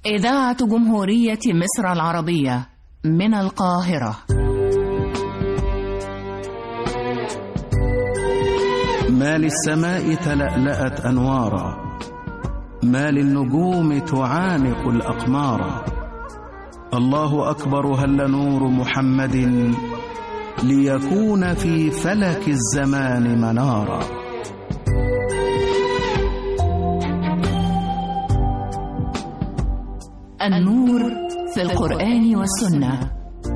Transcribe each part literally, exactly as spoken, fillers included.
إذاعة جمهورية مصر العربية من القاهرة. ما للسماء تلألأت أنوارا، ما للنجوم تعانق الأقمارا. الله أكبر هل نور محمد ليكون في فلك الزمان منارا. النور في القرآن والسنة.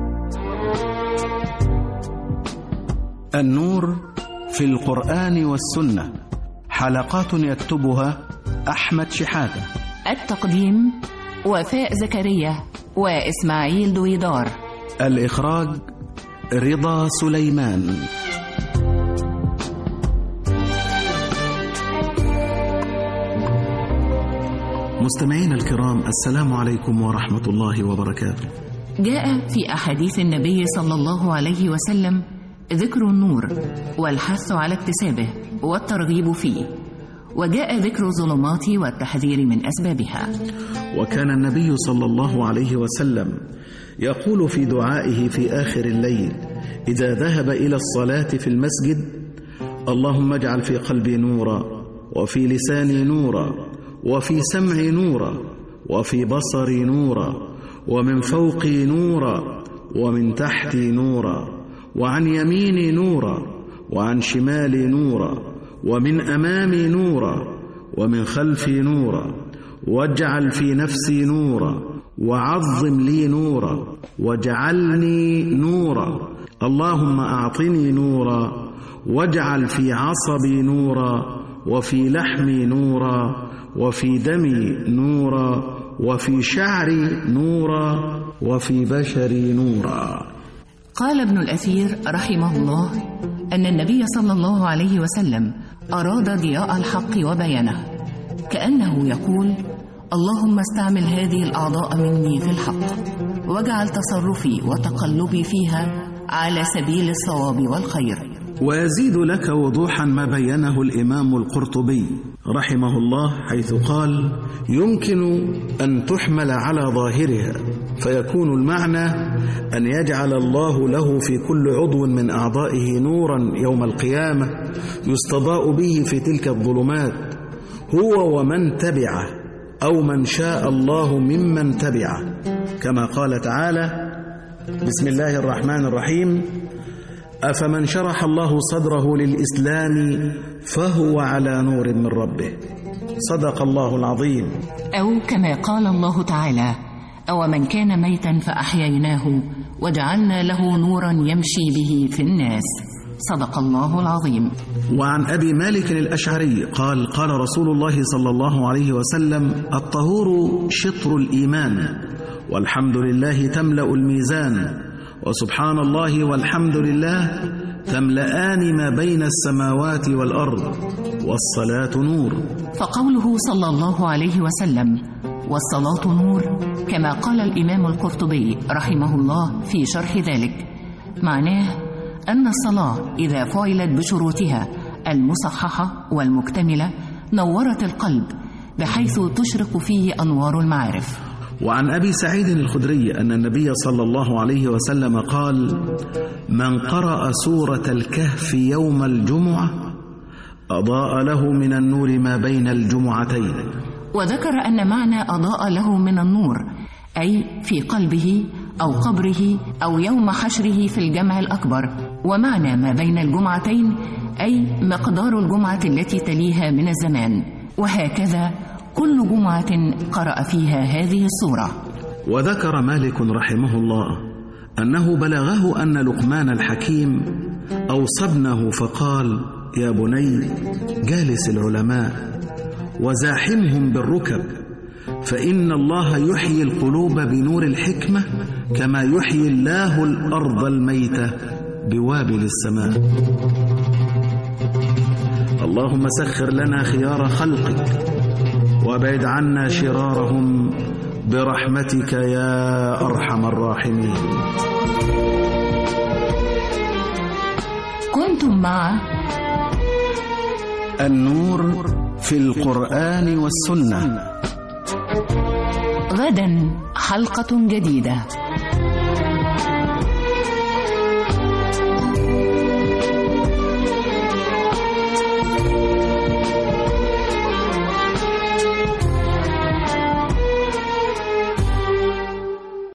النور في القرآن والسنة، حلقات يكتبها أحمد شحاتة. التقديم وفاء زكريا وإسماعيل دويدار. الإخراج رضا سليمان. مستمعين الكرام، السلام عليكم ورحمة الله وبركاته. جاء في أحاديث النبي صلى الله عليه وسلم ذكر النور والحث على اكتسابه والترغيب فيه، وجاء ذكر الظلمات والتحذير من أسبابها. وكان النبي صلى الله عليه وسلم يقول في دعائه في آخر الليل إذا ذهب إلى الصلاة في المسجد: اللهم اجعل في قلبي نورا، وفي لساني نورا، وفي سمعي نورا، وفي بصري نورا، ومن فوقي نورا، ومن تحتي نورا، وعن يميني نورا، وعن شمالي نورا، ومن أمامي نورا، ومن خلفي نورا، واجعل في نفسي نورا، وعظم لي نورا، واجعلني نورا. اللهم أعطني نورا، واجعل في عصبي نورا، وفي لحمي نورا، وفي دمي نورا، وفي شعري نورا، وفي بشري نورا. قال ابن الأثير رحمه الله أن النبي صلى الله عليه وسلم أراد ضياء الحق وبيانه، كأنه يقول: اللهم استعمل هذه الأعضاء مني في الحق، واجعل تصرفي وتقلبي فيها على سبيل الصواب والخير. ويزيد لك وضوحا ما بينه الإمام القرطبي رحمه الله، حيث قال: يمكن أن تحمل على ظاهرها، فيكون المعنى أن يجعل الله له في كل عضو من أعضائه نورا يوم القيامة يستضاء به في تلك الظلمات، هو ومن تبعه أو من شاء الله ممن تبعه، كما قال تعالى: بسم الله الرحمن الرحيم: أفمن شرح الله صدره للإسلام فهو على نور من ربه. صدق الله العظيم. أو كما قال الله تعالى: أو من كان ميتا فأحييناه وجعلنا له نورا يمشي به في الناس. صدق الله العظيم. وعن أبي مالك الأشعري قال: قال رسول الله صلى الله عليه وسلم: الطهور شطر الإيمان، والحمد لله تملأ الميزان، وسبحان الله والحمد لله تملأان ما بين السماوات والأرض، والصلاة نور. فقوله صلى الله عليه وسلم: والصلاة نور، كما قال الإمام القرطبي رحمه الله في شرح ذلك، معناه أن الصلاة إذا فعلت بشروطها المصححة والمكتملة نورت القلب بحيث تشرق فيه أنوار المعارف. وعن أبي سعيد الخدري أن النبي صلى الله عليه وسلم قال: من قرأ سورة الكهف يوم الجمعة أضاء له من النور ما بين الجمعتين. وذكر أن معنى أضاء له من النور أي في قلبه أو قبره أو يوم حشره في الجمع الأكبر، ومعنى ما بين الجمعتين أي مقدار الجمعة التي تليها من الزمان، وهكذا كل جمعة قرأ فيها هذه السورة. وذكر مالك رحمه الله أنه بلغه أن لقمان الحكيم أوصى ابنه فقال: يا بني جالس العلماء وزاحمهم بالركب، فإن الله يحيي القلوب بنور الحكمة كما يحيي الله الأرض الميتة بوابل السماء. اللهم سخر لنا خيار خلقك وابعد عنا شرارهم برحمتك يا أرحم الراحمين. كنتم مع النور في القرآن والسنة. غدا حلقة جديدة.